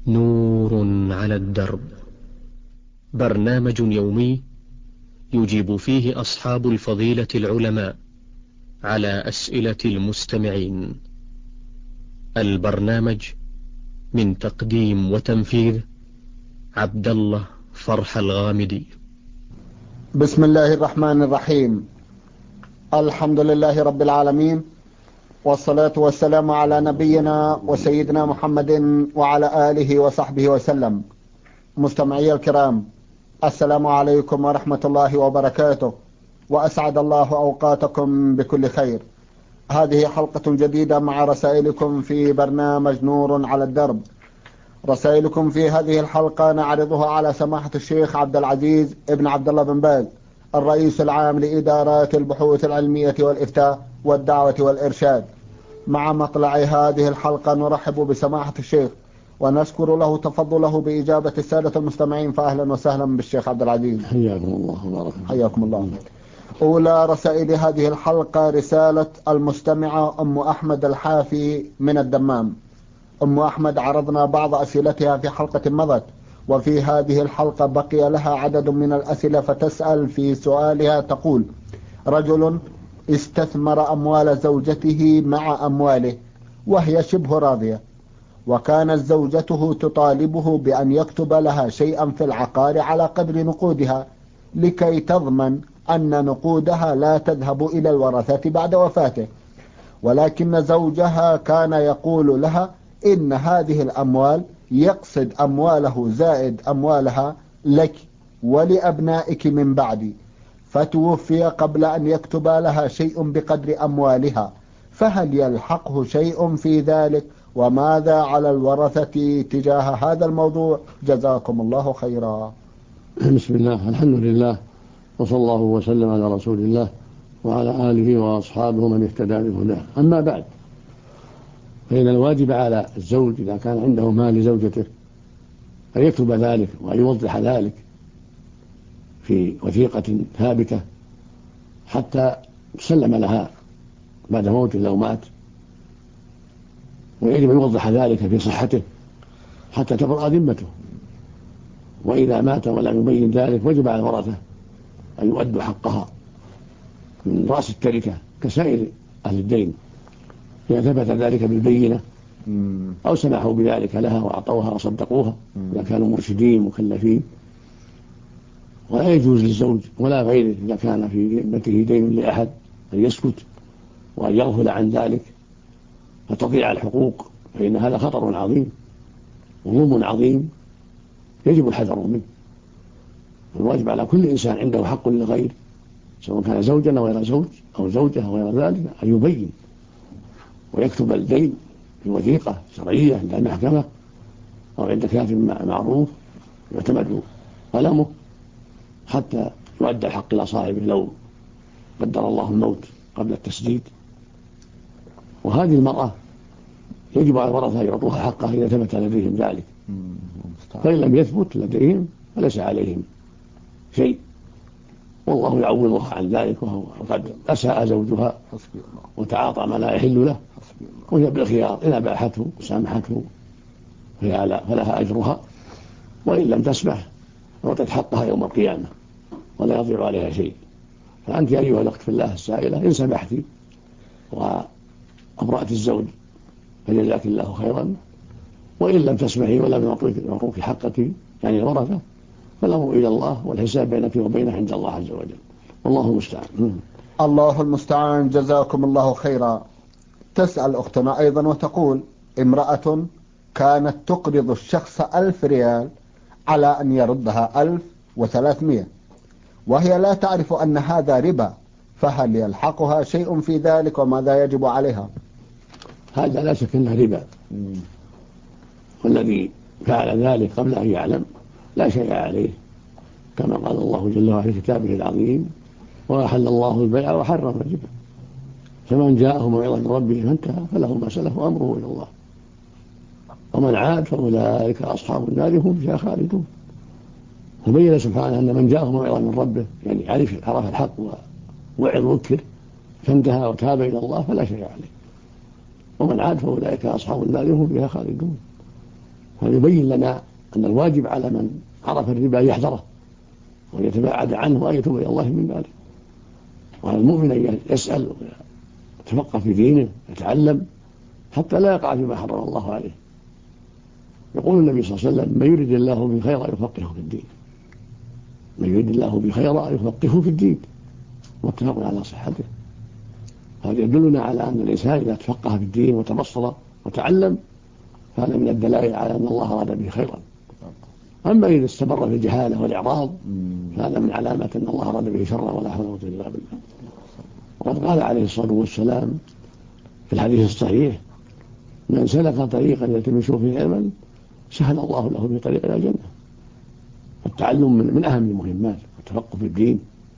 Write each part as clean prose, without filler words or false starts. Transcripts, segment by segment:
نور على الدرب، برنامج يومي يجيب فيه أصحاب الفضيلة العلماء على أسئلة المستمعين. البرنامج من تقديم وتنفيذ عبد الله فرح الغامدي. بسم الله الرحمن الرحيم. الحمد لله رب العالمين، والصلاة والسلام على نبينا وسيدنا محمد وعلى آله وصحبه وسلم. مستمعي الكرام، السلام عليكم ورحمة الله وبركاته، وأسعد الله أوقاتكم بكل خير. هذه حلقة جديدة مع رسائلكم في برنامج نور على الدرب. رسائلكم في هذه الحلقة نعرضها على سماحة الشيخ عبد العزيز ابن عبد الله بن باز، الرئيس العام لإدارات البحوث العلمية والإفتاء والدعوة والإرشاد. مع مطلع هذه الحلقة نرحب بسماحة الشيخ ونشكر له تفضله بإجابة السادة المستمعين، فأهلا وسهلا بالشيخ عبد العزيز. حياكم الله وبارك فيكم. حياكم الله. أولى رسائل هذه الحلقة رسالة المستمعة أم أحمد الحافي من الدمام. أم أحمد عرضنا بعض أسئلتها في حلقة مضت، وفي هذه الحلقة بقي لها عدد من الأسئلة، فتسأل في سؤالها تقول: رجل استثمر أموال زوجته مع أمواله وهي شبه راضية، وكانت زوجته تطالبه بأن يكتب لها شيئا في العقار على قدر نقودها لكي تضمن أن نقودها لا تذهب إلى الورثة بعد وفاته، ولكن زوجها كان يقول لها إن هذه الأموال يقصد أمواله زائد أموالها لك ولأبنائك من بعدي، فتوفي قبل أن يكتب لها شيء بقدر أموالها، فهل يلحقه شيء في ذلك؟ وماذا على الورثة تجاه هذا الموضوع؟ جزاكم الله خيرا. بسم الله، الحمد لله، وصلى الله وسلم على رسول الله وعلى آله وأصحابه من اهتدى بهداه. أما بعد، فإن الواجب على الزوج إذا كان عنده مال لزوجته أن يكتب ذلك وأن يوضح ذلك في وثيقة ثابتة حتى تسلم لها بعد موته لو مات، ويجب أن يوضح ذلك في صحته حتى تبرأ ذمته. وإذا مات ولم يبين ذلك وجب على الورثة أن يؤدوا حقها من رأس التركة كسائر أهل الدين إذا ثبت ذلك بالبينة أو سمحوا بذلك لها وأعطوها وصدقوها إذا كانوا مرشدين مكلفين. ولا يجوز للزوج ولا غيره إذا كان في ذمته دين لأحد أن يسكت وأن يغفل عن ذلك فتضيع الحقوق، فإن هذا خطر عظيم وظلم عظيم يجب الحذر منه. الواجب على كل إنسان عنده حق للغير، سواء كان زوجا أو غير زوج أو زوجة أو غير ذلك، أن يبين ويكتب الدين في وثيقة شرعية عند المحكمة أو عند كاتب معروف يعتمد قلمه حتى يؤدى الحق إلى صاحبه لو قدر الله الموت قبل التسديد. وهذه المرأة يجب على الورثة أن يعطوها حقها إذا ثبت لديهم ذلك، فإن لم يثبت لديهم فليس عليهم شيء، والله يعوضها عن ذلك، وقد أساء زوجها وتعاطى ما لا يحل له، وهي بالخيار إن أباحته وسامحته فلها أجرها، وإن لم تسمح أعطت حقها يوم القيامة ولا يضيع عليها شيء. فأنت أيها الأخت في الله السائلة إن سمحت وأبرأت الزوج فجزاك الله خيرا، وإن لم تسمحي ولم يعطوك حقك يعني الورثة فالأمر إلى الله والحساب بينك وبينه عند الله عز وجل، والله المستعان. الله المستعان. جزاكم الله خيرا. تسأل أختنا أيضا وتقول: امرأة كانت تقرض الشخص 1000 ريال على أن يردها 1300، وهي لا تعرف أن هذا ربا، فهل يلحقها شيء في ذلك وماذا يجب عليها؟ هذا لا شك أنه ربا، والذي فعل ذلك قبل أن يعلم لا شيء عليه، كما قال الله جل وعلا في كتابه العظيم: وأحل الله البيع وحرم الربا فمن جاءه موعظة من ربه فانتهى فله ما سلف وأمره إلى الله ومن عاد فأولئك أصحاب النار هم فيها خالدون. وبين سبحانه أن من جاءه موعظة من ربه يعني عرف الحق ووعظ وذكر فانتهى وتاب إلى الله فلا شيء عليه، ومن عاد فأولئك أصحاب النار هم فيها خالدون. ويبين لنا أن الواجب على من عرف الربا يحذره ويتباعد عنه ويتوب إلى الله من ذلك، وعلى المؤمن أن يسأل ويتفقه في دينه يتعلم حتى لا يقع فيما حرم الله عليه. يقول النبي صلى الله عليه وسلم: من يريد الله به خيرا يفقهه في الدين، من يريد الله به خيرا يفقهه في الدين، متفق على صحته. هذا يدلنا على أن الإنسان إذا تفقه في الدين وتبصر وتعلم فهذا من الدلائل على أن الله أراد به خيرا. أما إذا استمر في الجهالة والإعراض فهذا من علامة أن الله أراد به شرا ولا حول ولا قوة إلا بالله. وقد قال عليه الصلاة والسلام في الحديث الصحيح: من سلك طريقا يلتمس فيه علما سهل الله له به طريق إلى الجنة. التعلم من أهم المهمات، التفقه في الدين.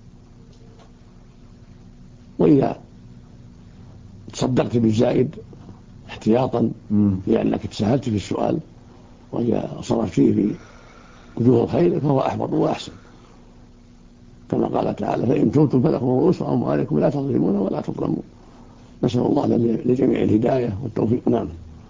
وإذا تصدقت بالزائد احتياطا لأنك تساهلت في السؤال وإذا صرفتيه في وجوه الخير فهو أحفظ وأحسن، كما قال تعالى: فإن تبتم فلكم رؤوس أموالكم لا تظلمون ولا تظلمون. نسأل الله لجميع الهداية والتوفيق. نعم.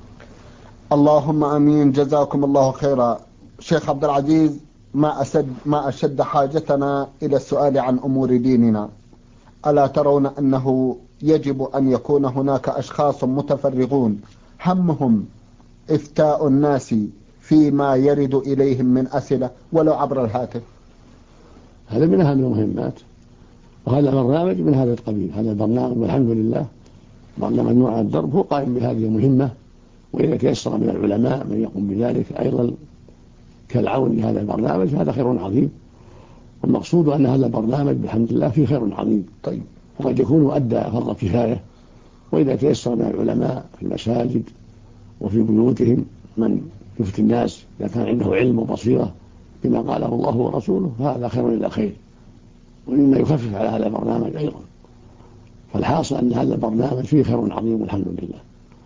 اللهم آمين. جزاكم الله خيرا. شيخ عبد العزيز، ما أشد حاجتنا إلى السؤال عن أمور ديننا. ألا ترون أنه يجب أن يكون هناك أشخاص متفرغون همهم إفتاء الناس فيما يرد إليهم من أسئلة ولو عبر الهاتف؟ هذا من أهم المهمات، وهذا برنامج من هذا القبيل. هذا البرنامج والحمد لله برنامج نوع الدرب هو قائم بهذه المهمة، وإذا تيسر من العلماء من يقوم بذلك أيضا كالعون لهذا البرنامج هذا خير عظيم. والمقصود أن هذا البرنامج بحمد الله فيه خير عظيم. طيب، وقد يكون أدى فرض كفاية، وإذا تيسر من العلماء في المساجد وفي بيوتهم من يفتي الناس إذا كان عنده علم وبصيرة بما قاله الله ورسوله فهذا خير إلى خير، ومما يخفف على هذا البرنامج أيضا. فالحاصل أن هذا البرنامج فيه خير عظيم والحمد لله،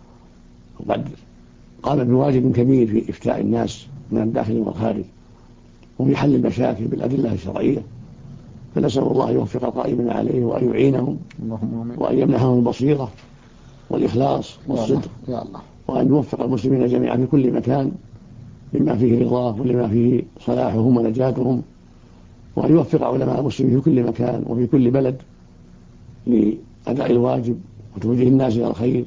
وقد قام بواجب كبير في إفتاء الناس من الداخل والخارج وفي حل المشاكل بالأدلة الشرعية. فنسأل الله يوفق القائمين عليه وأن يعينهم وأن يمنحهم البصيرة والإخلاص والصدق، وأن يوفق المسلمين جميعا في كل مكان لما فيه رضاه ولما فيه صلاحهم ونجاتهم، وأن يوفق علماء المسلمين في كل مكان وفي كل بلد لأداء الواجب وتوجيه الناس إلى الخير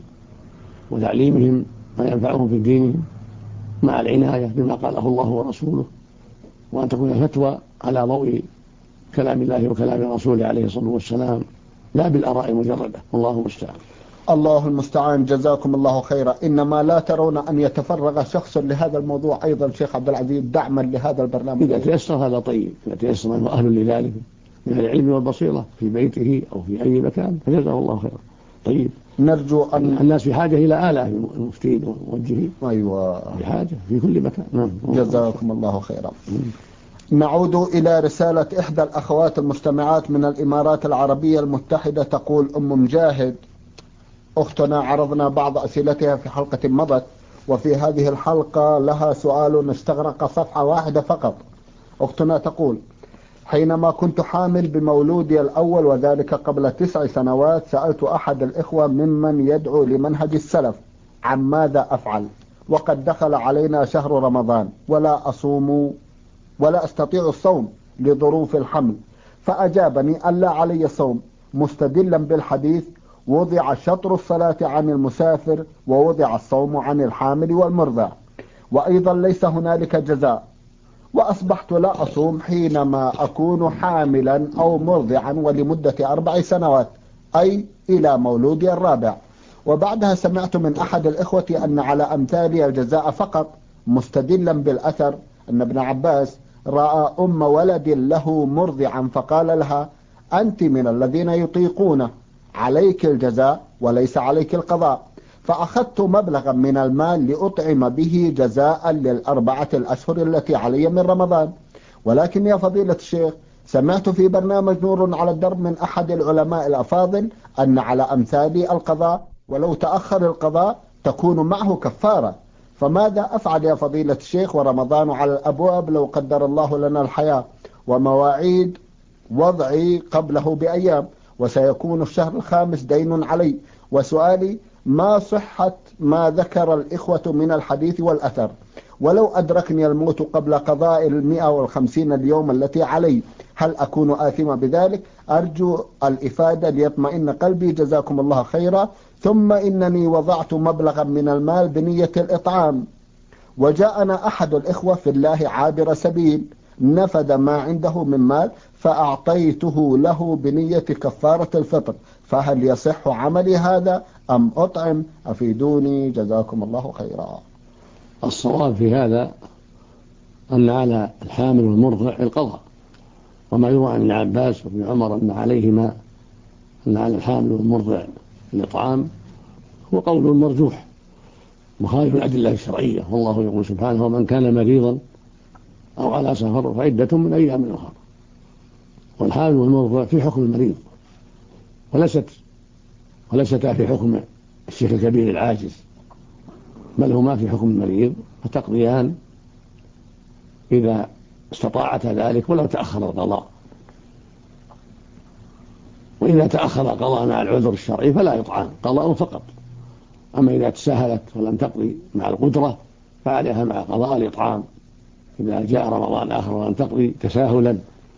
وتعليمهم ما ينفعهم في دينهم مع العناية بما قاله الله ورسوله، وأن تكون الفتوى على ضوء كلام الله وكلام رسوله عليه الصلاة والسلام لا بالآراء المجردة. الله المستعان. الله المستعان. جزاكم الله خيرا. إنما لا ترون أن يتفرغ شخص لهذا الموضوع أيضا شيخ عبد العزيز دعما لهذا البرنامج؟ إذا تيسر هذا طيب، إذا تيسر من هو أهل لذلك من العلم والبصيرة في بيته أو في أي مكان فجزاه الله خيرا. طيب، نرجو أن الناس في حاجة إلى آلاف المفتين والموجهين. أيوة، في حاجة في كل مكان. نعم. جزاكم الله خيرا. نعود إلى رسالة إحدى الأخوات المستمعات من الإمارات العربية المتحدة. تقول أم مجاهد: أختنا عرضنا بعض أسئلتها في حلقة مضت، وفي هذه الحلقة لها سؤال استغرق صفحة واحدة فقط. أختنا تقول: حينما كنت حامل بمولودي الأول وذلك قبل 9 سنوات سألت أحد الإخوة ممن يدعو لمنهج السلف عن ماذا أفعل، وقد دخل علينا شهر رمضان ولا أصوم ولا أستطيع الصوم لظروف الحمل، فأجابني أن لا علي صوم مستدلا بالحديث: وضع شطر الصلاة عن المسافر ووضع الصوم عن الحامل والمرضع، وأيضا ليس هنالك جزاء، وأصبحت لا أصوم حينما أكون حاملا أو مرضعا ولمدة 4 سنوات، أي إلى مولودي الرابع. وبعدها سمعت من أحد الإخوة أن على أمثالي الجزاء فقط، مستدلا بالأثر أن ابن عباس رأى أم ولد له مرضعا فقال لها: أنت من الذين يطيقون، عليك الجزاء وليس عليك القضاء. فأخذت مبلغا من المال لأطعم به جزاء لل4 الأشهر التي علي من رمضان. ولكن يا فضيلة الشيخ، سمعت في برنامج نور على الدرب من أحد العلماء الأفاضل أن على أمثالي القضاء، ولو تأخر القضاء تكون معه كفارة، فماذا أفعل يا فضيلة الشيخ ورمضان على الأبواب لو قدر الله لنا الحياة، ومواعيد وضعي قبله بأيام، وسيكون الشهر الخامس دين علي؟ وسؤالي: ما صحة ما ذكر الإخوة من الحديث والأثر؟ ولو أدركني الموت قبل قضاء 150 اليوم التي علي، هل أكون آثما بذلك؟ أرجو الإفادة ليطمئن قلبي، جزاكم الله خيرا. ثم إنني وضعت مبلغا من المال بنية الإطعام، وجاءنا أحد الإخوة في الله عابر سبيل نفد ما عنده من مال فأعطيته له بنية كفارة الفطر، فهل يصح عملي هذا أم أطعم؟ أفيدوني جزاكم الله خيرا. الصواب في هذا أن على الحامل والمرضع القضاء، وما يروى عن ابن عباس وابن عمر أن عليهما، أن على الحامل والمرضع الإطعام، هو قول مرجوح مخالف الأدلة الشرعية. والله يقول سبحانه: ومن كان مريضا أو على سفر فعدة من أيام أخرى. والحامل والمرضع في حكم المريض، وليستا في حكم الشيخ الكبير العاجز، بل هما في حكم المريض، فتقضيان إذا استطاعتا ذلك ولو تأخر القضاء. وإذا تأخر القضاء مع العذر الشرعي فلا يطعم، قضاء فقط. أما إذا تساهلت ولم تقضي مع القدرة فعليها مع قضاء الإطعام إذا جاء رمضان آخر ولم تقضي تساهلا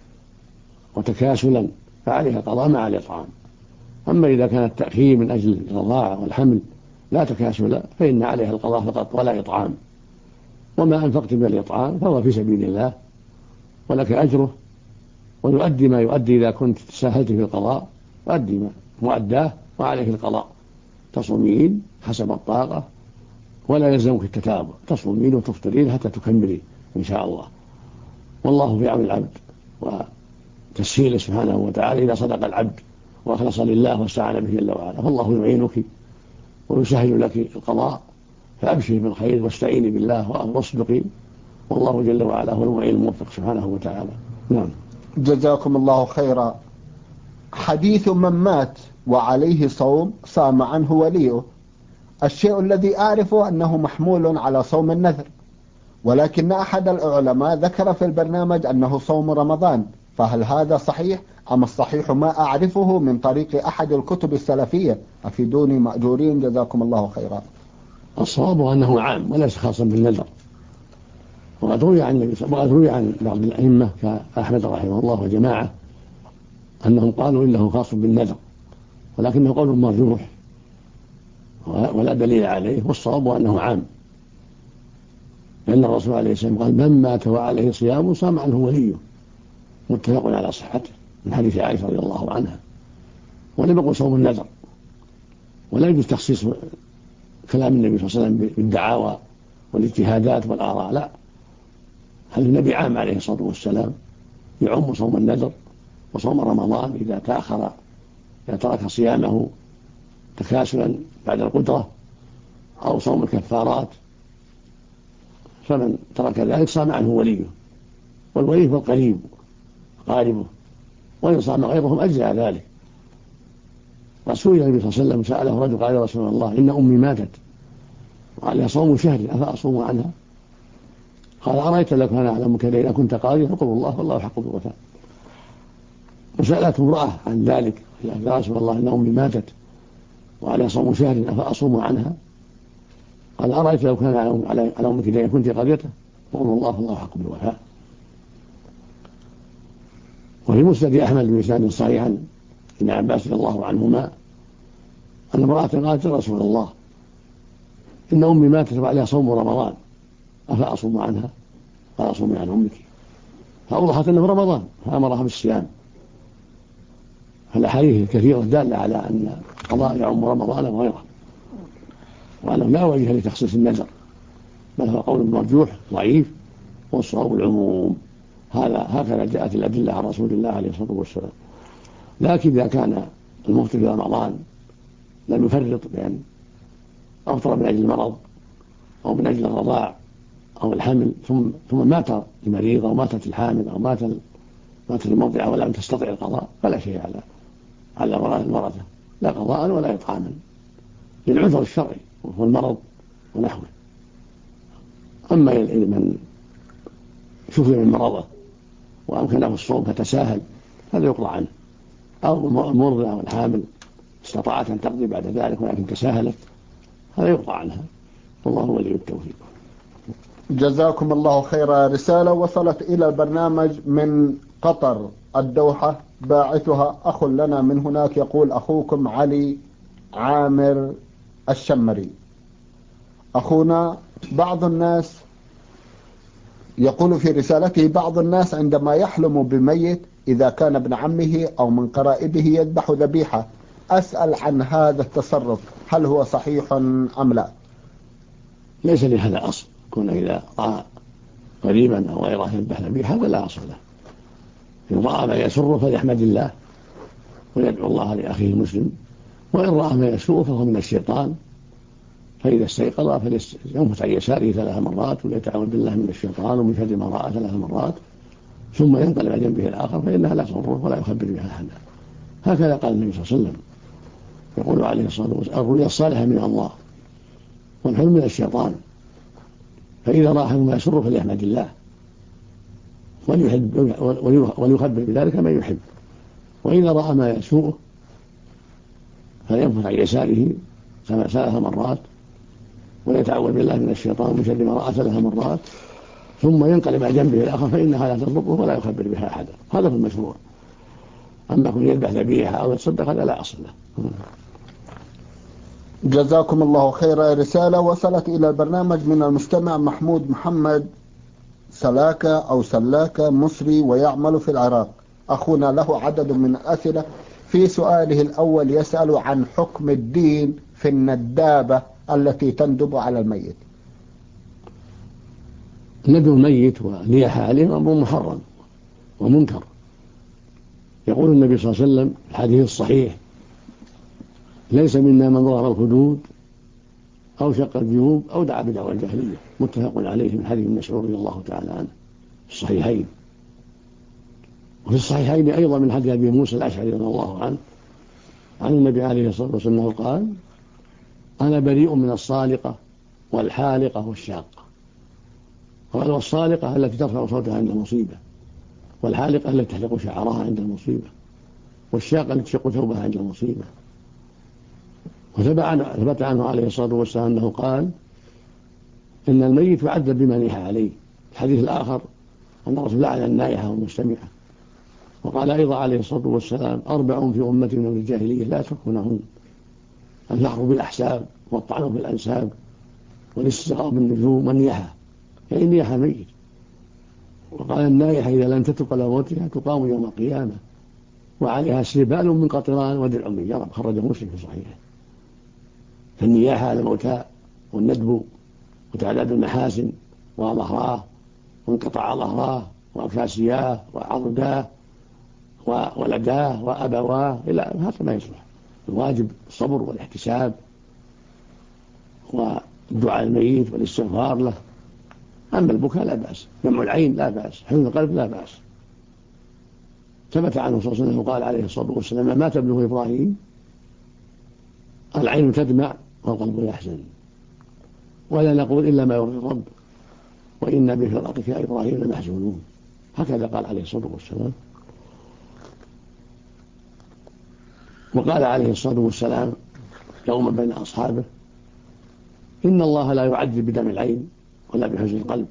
وتكاسلا فعليها قضاء مع الإطعام. أما إذا كان التأخير من أجل الرضاعة والحمل لا تكاسلا فإن عليها القضاء فقط ولا إطعام. وما أنفقت من الإطعام فهو في سبيل الله ولك أجره، ويؤدي ما يؤدي إذا كنت تساهلت في القضاء، يؤدي ما مؤداه وعليه القضاء. تصومين حسب الطاقة ولا يلزمك التتابع، تصومين وتفطرين حتى تكملي إن شاء الله. والله في عون العبد وتسهيله سبحانه وتعالى. إذا صدق العبد وأخلص لله واستعان به جل وعلا فالله يعينك ويسهل لك القضاء، فأبشري بالخير واستعيني بالله واصدقي، والله جل وعلا هو المعين الموفق سبحانه وتعالى. نعم. جزاكم الله خيرا. حديث من مات وعليه صوم صام عنه وليه. الشيء الذي أعرفه أنه محمول على صوم النذر، ولكن أحد العلماء ذكر في البرنامج أنه صوم رمضان، فهل هذا صحيح أم الصحيح ما أعرفه من طريق أحد الكتب السلفية؟ أفيدوني مأجورين جزاكم الله خيرا. الصواب أنه عام وليس خاصا بالنذر، وقد روي عن بعض الأئمة كأحمد رحمه الله وجماعة أنهم قالوا إنه خاص بالنذر، ولكنه قول مرجوح ولا دليل عليه، والصواب أنه عام، لأن الرسول عليه السلام قال: من مات وعليه صيام صام عنه وليه، متفق على صحته من حديث عائشة رضي الله عنها. ولم يقل صوم النذر، ولا يجوز تخصيص كلام النبي صلى الله عليه وسلم بالدعاوى والاجتهادات والآراء، لا، هل النبي عام عليه الصلاة والسلام يعم صوم النذر وصوم رمضان إذا تأخر، إذا ترك صيامه تكاسلا بعد القدرة، أو صوم الكفارات، فمن ترك ذلك صام عنه وليه، والولي هو القريب قاربه، وإن صام غيرهم أجزاء ذلك. رسول النبي صلى الله عليه وسلم سأله رجل قال: يا رسول الله إن أمي ماتت وعليها صوم شهر أفأصوم عنها؟ قال: أرأيت لو كان أعلمك إذا كنت قاضيا فقل الله والله حق بالوفاء. وسألته امرأة عن ذلك: يا رسول الله إن أمي ماتت وعليها صوم شهر أفأصوم عنها؟ قال: أرأيت لو كان على أمك إذا كنت قاضيته فقل الله والله حق بالوفاء. وفي مسند أحمد بإسناد صحيح عن ابن عباس رضي الله عنهما أن امرأة قالت: يا رسول الله إن أمي ماتت وعليها صوم رمضان أفأصوم عنها؟ قال: أصومي عن أمك. فأوضحت أنه رمضان فأمرها بالصيام. فالأحاديث الكثيرة دالة على أن القضاء يعم رمضان وغيره، وأنه لا وجه لتخصيص النذر، بل هو قول مرجوح ضعيف، والصواب العموم. هكذا جاءت الأدلة عن رسول الله عليه الصلاة والسلام. لكن إذا كان المفطر في رمضان لم يفرط بأن أفطر من أجل المرض أو من أجل الرضاع أو الحمل، ثم مات المريض أو ماتت الحامل أو ماتت المرضعة ولم تستطع القضاء، فلا شيء على الورثة، لا قضاء ولا إطعاما، للعذر الشرعي وهو المرض ونحوه. أما من شفي من مرضه وأمكنه الصوم فتساهل هذا يقضى عنه، أو المرضع أو الحامل استطاعت أن تقضي بعد ذلك ولكن تساهلت هذا يقضى عنها، والله ولي التوفيق. جزاكم الله خيرا. رسالة وصلت إلى البرنامج من قطر الدوحة، باعثها أخ لنا من هناك، يقول: أخوكم علي عامر الشمري. أخونا، بعض الناس يقول في رسالته: بعض الناس عندما يحلم بميت إذا كان ابن عمه أو من قرائبه يذبح ذبيحة. أسأل عن هذا التصرف، هل هو صحيح أم لا؟ ليس لهذا أصل، كون إذا رأى قريبا أو غيره يذبح ذبيحة فلا أصل له. إن رأى ما يسره فليحمد الله ويدعو الله لأخيه المسلم، وإن رأى ما يسوء فهو من الشيطان، فإذا استيقظ فلينفث عن يساره 3 مرات وليتعوذ بالله من الشيطان ومن شر ما رأى 3 مرات، ثم ينقلب على جنبه الآخر فإنها لا تضره ولا يخبر بها أحدا. هكذا قال النبي صلى الله عليه وسلم. يقول عليه الصلاة والسلام: الرؤيا الصالحة من الله والحلم من الشيطان، فإذا رأى ما يسره فليحمد الله وليخبر بذلك من يحب، وإذا رأى ما يسوءه فلينفث عن يساره 3 مرات ويتعوذ بالله من الشيطان من شر ما رأى 3 مرات، ثم ينقلب على جنبه الآخر فإنها لا تضره ولا يخبر بها أحدا. هذا في المشروع. أما كن يذبح ذبيحة أو يتصدق هذا لا أصل له. جزاكم الله خيرا. رسالة وصلت إلى البرنامج من المستمع محمود محمد سلاكة أو سلاكة، مصري ويعمل في العراق. أخونا له عدد من الأسئلة. في سؤاله الأول يسأل عن حكم الدين في الندابة التي تندب على الميت. ندب الميت ونياحة عليه أمر محرم ومنكر. يقول النبي صلى الله عليه وسلم في الحديث الصحيح: ليس منا من ضرب الخدود أو شق الجيوب أو دعا بدعوى الجاهلية. متفق عليه من حديث ابن مسعود رضي الله تعالى عنه في الصحيحين. وفي الصحيحين أيضا من حديث أبي موسى الأشعري رضي الله عنه عن النبي عليه الصلاة والسلام قال: أنا بريء من الصالقة والحالقة والشاقة. قال: والصالقة التي ترفع صوتها عند المصيبة، والحالقة التي تحلق شعرها عند المصيبة، والشاقة التي تشق ثوبها عند المصيبة. وثبت عنه عليه الصلاة والسلام أنه قال: إن الميت يعذب بما نيح عليه. الحديث الآخر أن الرسول لعن النائحة والمستمعة. وقال أيضا عليه الصلاة والسلام: 4 في أمتي من الجاهلية لا تركونهن: الفخر بالأحساب، والطعن في الأنساب، والاستسقاء بالنجوم، والنياحة يعني نياحة الميت. وقال: النائحة إذا لم تتق على موتها تقام يوم القيامة وعليها سربال من قطران ودرع من جرب. خرجه مسلم في صحيحه. فالنياحة على الموتى والندب وتعداد المحاسن وظهراه وانقطاع ظهراه وأكاسياه وعضداه وولداه وأبواه إلى هذا ما يصلح. الواجب الصبر والاحتساب والدعاء الميت والاستغفار له. أما البكاء لا بأس، دمع العين لا بأس، حزن القلب لا بأس. ثبت عنه صلى الله عليه وسلم قال عليه الصلاة والسلام: ما مات ابنه إبراهيم العين تدمع والقلب يحزن، ولا نقول إلا ما يرضي الرب، وإنا بفراقك يا إبراهيم لمحزونون. هكذا قال عليه الصلاة والسلام. وقال عليه الصلاة والسلام يوما بين أصحابه: إن الله لا يعذب بدم العين ولا بحزن القلب،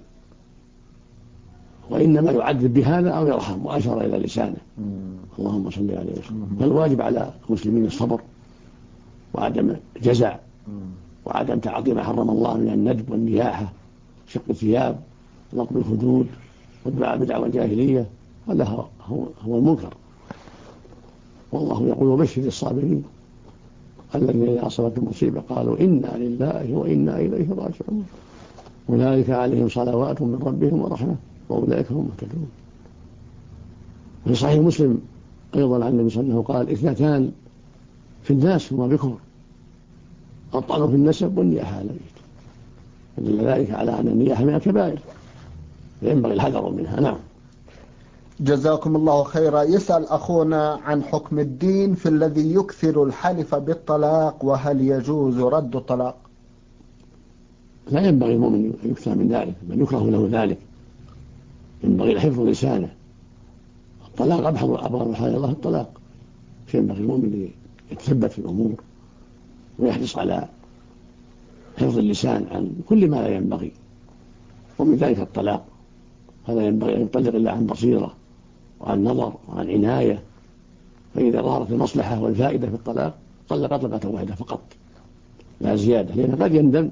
وإنما يعذب بهذا أو يرحم، وأشار إلى لسانه. اللهم صل عليه وسلم. فالواجب على المسلمين الصبر وعدم الجزع وعدم تعظيم ما حرم الله من الندب والنياحة، شق الثياب، نقض الخدود، والدعاء بدعوى الجاهلية. هذا هو المنكر. والله يقول: وبشر الصابرين الذين إذا أصابتهم مصيبة قالوا إنا لله وإنا إليه راجعون أولئك عليهم صلوات من ربهم ورحمة وأولئك هم المهتدون. في صحيح مسلم أيضا عن النبي صلى الله عليه وسلم قال: 2 في الناس هما بكر: الطعن في النسب والنياحة على الميت. فدل ذلك على أن النياحة من الكبائر ينبغي الحذر منها. نعم. جزاكم الله خيرا. يسأل أخونا عن حكم الدين في الذي يكثر الحلف بالطلاق، وهل يجوز رد الطلاق؟ لا ينبغي المؤمن أن يكثر من ذلك، بل يكره له ذلك. ينبغي حفظ لسانه. الطلاق أبغض حال الله الطلاق. فينبغي المؤمن يتثبت في الأمور ويحرص على حفظ اللسان عن كل ما لا ينبغي، ومن ذلك الطلاق، هذا ينبغي أن يطلق إلا عن بصيرة وعن نظر وعن عناية، فإذا ظهرت المصلحة والفائدة في الطلاق طلق طلقة واحدة فقط لا زيادة، لأنه قد يندم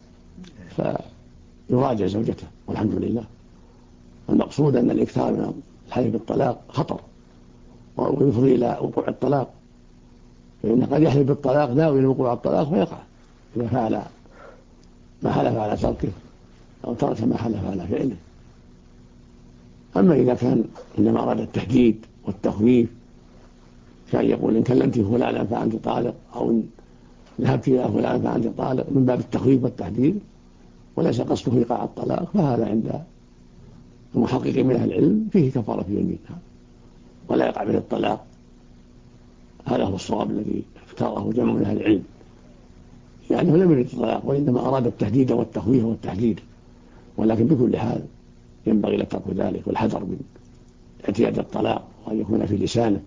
فيراجع زوجته. والحمد لله. المقصود أن الإكثار من الحلف بالطلاق خطر ويفضي إلى وقوع الطلاق، فإن قد يحلف بالطلاق ناوي لوقوع الطلاق فيقع إذا فعل ما حلف على تركه أو ترك ما حلف على فعله. أما إذا كان إنما أراد التهديد والتخويف، كان يقول إن كلمت فلانا فأنت طالق، أو إن ذهبت إلى فلان فأنت طالق، من باب التخويف والتهديد وليس قصده إيقاع الطلاق، فهذا عند المحقق من أهل العلم فيه كفارة يمين ولا يقع به الطلاق. هذا هو الصواب الذي اختاره جمع من أهل العلم، يعني لم يرد الطلاق وإنما أراد التهديد والتخويف والتحذير، ولكن بكل حال ينبغي له ترك ذلك والحذر من اعتياد الطلاق وأن يكون في لسانه،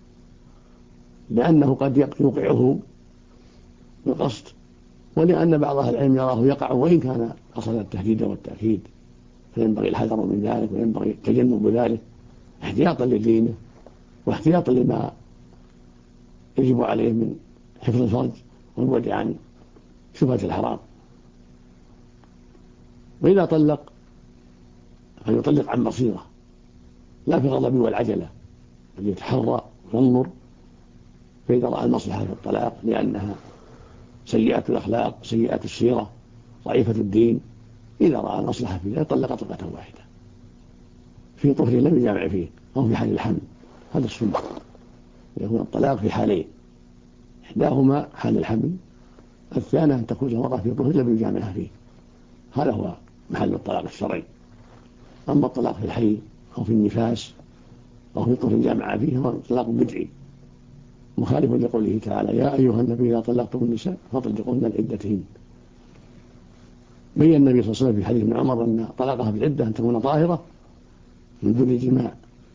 لأنه قد يوقعه بقصد، ولأن بعض أهل العلم يراه يقع وإن كان قصد التهديد والتأكيد، فينبغي الحذر من ذلك وينبغي التجنب ذلك احتياطا لدينه واحتياطا لما يجب عليه من حفظ الفرج والبعد عن شبهة الحرام. وإذا طلق فيطلق عن بصيرة لا في الغضب والعجلة، بل يتحرى وينظر، فإذا رأى المصلحة في الطلاق لأنها سيئة الأخلاق سيئة السيرة ضعيفة الدين، إذا رأى المصلحة فيها طلق طلقة واحدة في طهر لم يجامع فيه أو في حال الحمل. هذا السنة، يكون الطلاق في حالين، إحداهما حال الحمل، الثانية أن تكون المرأة في طهر لم يجامعها فيه، هذا هو محل الطلاق الشرعي. أما الطلاق في الحي أو في النفاس أو في طهر جامع فيه هو طلاق بدعي مخالف لقوله تعالى يا أيها النبي إذا طلقتم النساء فطلقوهن لعدتهن. بين النبي صلى الله عليه وسلم في حديث ابن عمر أن طلاقها في العدة أن تكون طاهرة من دون جماع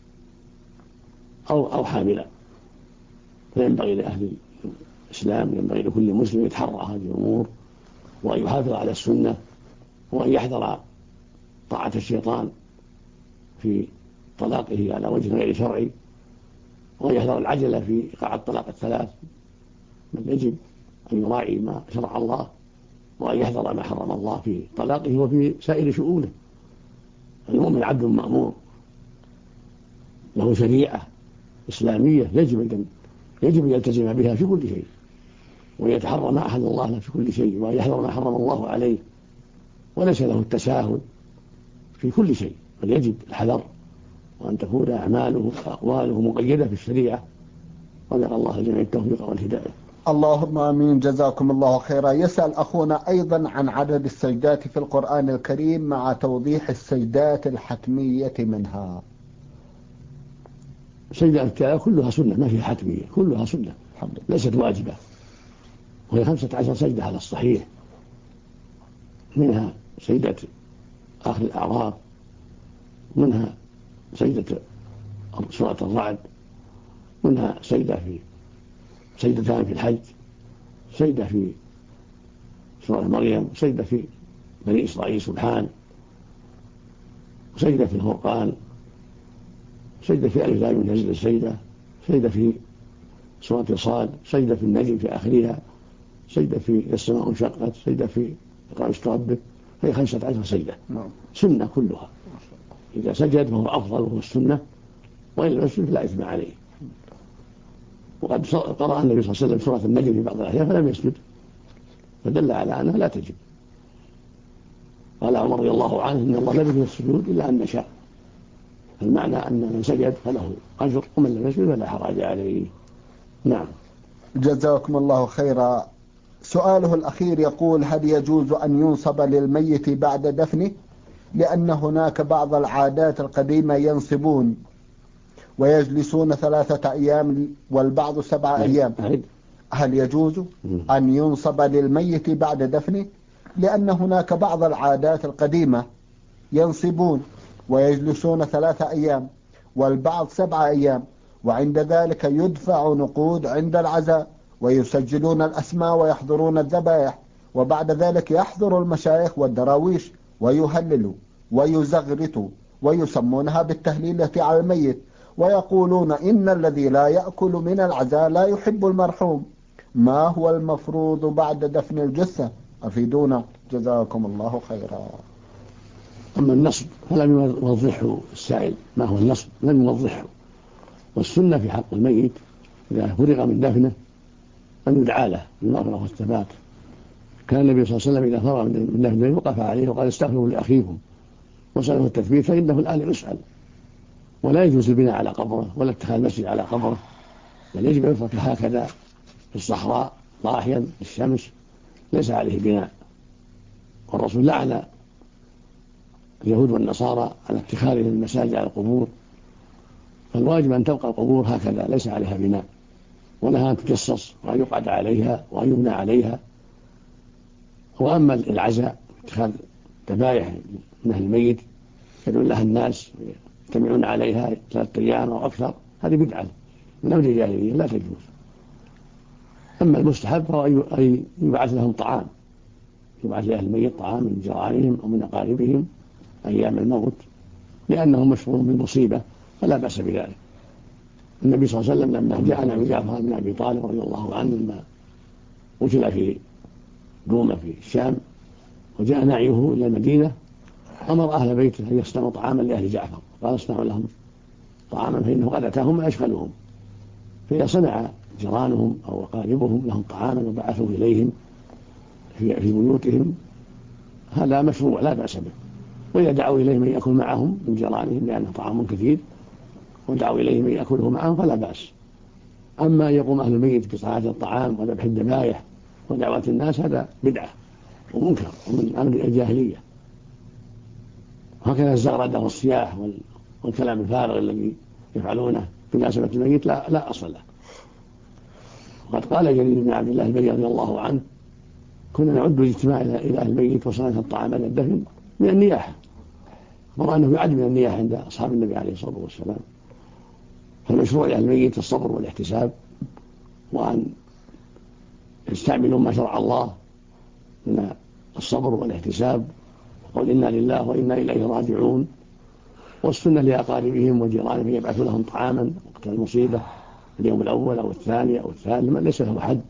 أو حاملة. فينبغي لأهل الإسلام ينبغي لكل مسلم يتحرى هذه الأمور وأن يحافظ على السنة وأن يحذر طاعة الشيطان في طلاقه على وجه غير شرعي، وأن يحذر العجلة في إيقاع الطلاق الثلاث، بل يجب أن يراعي ما شرع الله وأن يحذر ما حرم الله في طلاقه وفي سائر شؤونه. المؤمن عبد مأمور له شريعة إسلامية يجب أن يلتزم بها في كل شيء، ويتحرى ما أحل الله له في كل شيء، وأن يحذر ما حرم الله عليه، وليس له التساهل في كل شيء، بل يجب الحذر وأن تكون أعماله وأقواله مقيدة في الشريعة. ونرى الله جميع التوفيق والهداية. اللهم آمين. جزاكم الله خيرا. يسأل أخونا أيضا عن عدد السجدات في القرآن الكريم مع توضيح السجدات الحتمية منها. سجدة التلاوة كلها سنة، ما فيها حتمية، كلها سنة ليست واجبة، وهي 15 سجدة على الصحيح، منها سجدة آخر الأعراف، منها سجدة سورة الرعد، منها سجدتان في الحج، سجدة في سورة مريم، سجدة في بني إسرائيل سبحان، سجدة في الفرقان، سجدة في ألف لام ميم السجدة، سجدة في سورة صاد، سجدة في النجم في آخرها، سجدة في السماء انشقت، سجدة في اقرأ باسم ربك، هي 15 سجدة سنة كلها. إذا سجد فهو أفضل وهو السنة، وإن لم يسجد فلا إثم عليه. وقد قرأ النبي صلى الله عليه وسلم سورة النجم في بعض الأحيان فلم يسجد، فدل على أنها لا تجب. قال عمر رضي الله عنه إن الله لم يكن السجود إلا أن نشاء، المعنى أن من سجد فله أجر ومن لم يسجد فلا حرج عليه. نعم. جزاكم الله خيرا. سؤاله الأخير يقول هل يجوز أن ينصب للميت بعد دفنه؟ لأن هناك بعض العادات القديمة ينصبون ويجلسون 3 أيام والبعض 7 أيام، هل يجوز أن ينصب للميت بعد دفنه؟ لأن هناك بعض العادات القديمة ينصبون ويجلسون 3 أيام والبعض 7 أيام، وعند ذلك يدفع نقود عند العزاء ويسجلون الأسماء ويحضرون الذبائح، وبعد ذلك يحضر المشايخ والدراويش ويهللوا، ويزغرتوا ويسمونها بالتهليلة على الميت، ويقولون إن الذي لا يأكل من العزاء لا يحب المرحوم. ما هو المفروض بعد دفن الجثة؟ أفيدونا جزاكم الله خيرا. أما النصب فلم يوضحه السائل ما هو النصب، لم يوضحه. والسنة في حق الميت إذا فرغ من دفنه أن يدعى له بالمغفرة والثبات. كان النبي صلى الله عليه وسلم إذا فرغ من دفنه وقف عليه وقال استغفروا لأخيكم وسأله التثبيت، فإنه الآن يسأل. ولا يجوز البناء على قبره ولا اتخاذ المسجد على قبره، بل يجب أن يترك هكذا في الصحراء ضاحيا للشمس ليس عليه بناء. والرسول لعن اليهود والنصارى على اتخاذهم المساجد على القبور، فالواجب أن تبقى القبور هكذا ليس عليها بناء، ولها أن تجصص وأن يقعد عليها وأن يبنى عليها. وأما العزاء اتخاذ ذبائح من أهل الميت يدعو لها الناس يجتمعون عليها 3 أيام أو أكثر، هذه بدعة من أمر الجاهلية لا تجوز. أما المستحب فهو أن يبعث لهم طعام، يبعث لأهل الميت طعام من جيرانهم أو من أقاربهم أيام الموت، لأنهم مشغولون بالمصيبة فلا بأس بذلك. النبي صلى الله عليه وسلم لما جاء نبي جعفر بن أبي طالب رضي الله عنه لما قتل في دومة في الشام وجاء نعيه إلى المدينة، أمر أهل بيته أن يصنعوا طعاما لأهل جعفر، قال اصنعوا لهم طعاما فإنه قد أتاهم ما يشغلهم. فإذا صنع جيرانهم أو أقاربهم لهم طعاما وبعثوا إليهم في بيوتهم هذا مشروع لا بأس به. وإذا دعوا إليه من يأكل معهم من جيرانهم لأنه طعام كثير ودعوا إليه من يأكله معهم فلا بأس. أما يقوم أهل الميت بصناعة الطعام وذبح الذبائح ودعوة الناس هذا بدعة ومنكر ومن أمر الجاهلية. وهكذا الزغردة والصياح والكلام الفارغ الذي يفعلونه بمناسبة الميت لا أصل له. وقد قال جرير بن عبد الله البجلي رضي الله عنه كنا نعد الاجتماع إلى أهل الميت وصناعة الطعام على الدفن من النياحة، أمر أنه يعد من النياحة عند أصحاب النبي عليه الصلاة والسلام. فالمشروع لأهل الميت الصبر والاحتساب، وأن يستعملوا ما شرع الله من الصبر والاحتساب وقول إنا لله وإنا إليه راجعون. والسنة لأقاربهم وجيرانهم يبعثوا لهم طعاما وقت المصيبة اليوم الأول أو الثاني أو الثالث ليس له حد،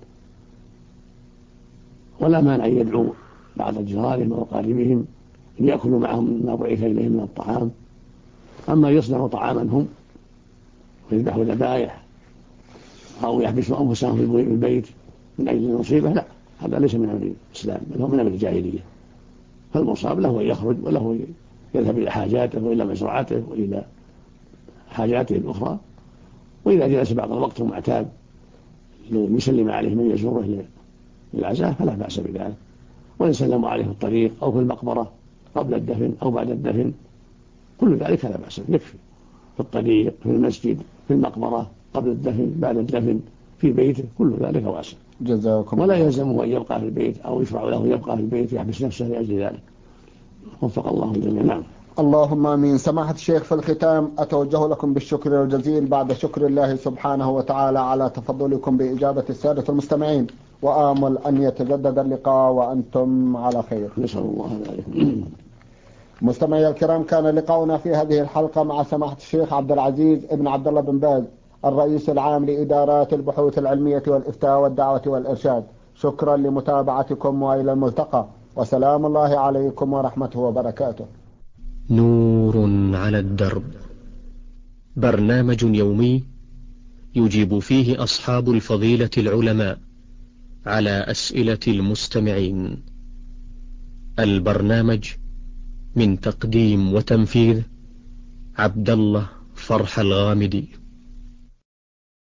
ولا مانع أن يدعوا بعض جيرانهم وأقاربهم أن يأكلوا معهم ما بعث إليهم من الطعام. أما يصنعوا طعاما هم ويذبحوا ذبائح أو يحبسوا أنفسهم في البيت من أجل المصيبة لا، هذا ليس من أمر الإسلام بل هو من أمر الجاهلية. فالمصاب له يخرج وله يذهب إلى حاجاته وإلى مزرعته وإلى حاجاته الأخرى، وإذا جلس بعض الوقت ومعتاد يسلم عليه من يزوره للعزاء فلا بأس بذلك. وإن سلموا عليه في الطريق أو في المقبرة قبل الدفن أو بعد الدفن كل ذلك لا بأس، يكفي في الطريق في المسجد في المقبرة قبل الدفن بعد الدفن في بيته كل ذلك واسع. جزاكم ولا يلزمه أن يبقى في البيت أو يشرع له يبقى في البيت يحبس نفسه لأجل ذلك. وفق الله الجميع. نعم. اللهم آمين. سماحة الشيخ في الختام أتوجه لكم بالشكر الجزيل بعد شكر الله سبحانه وتعالى على تفضلكم بإجابة السادة المستمعين، وآمل أن يتجدد اللقاء وأنتم على خير. نسأل الله ذلك. مستمعي الكرام، كان لقاؤنا في هذه الحلقة مع سماحة الشيخ عبد العزيز ابن عبد الله بن باز الرئيس العام لإدارات البحوث العلمية والإفتاء والدعوة والإرشاد. شكرا لمتابعتكم وإلى الملتقى، وسلام الله عليكم ورحمته وبركاته. نور على الدرب، برنامج يومي يجيب فيه أصحاب الفضيلة العلماء على أسئلة المستمعين. البرنامج من تقديم وتنفيذ عبد الله فرح الغامدي.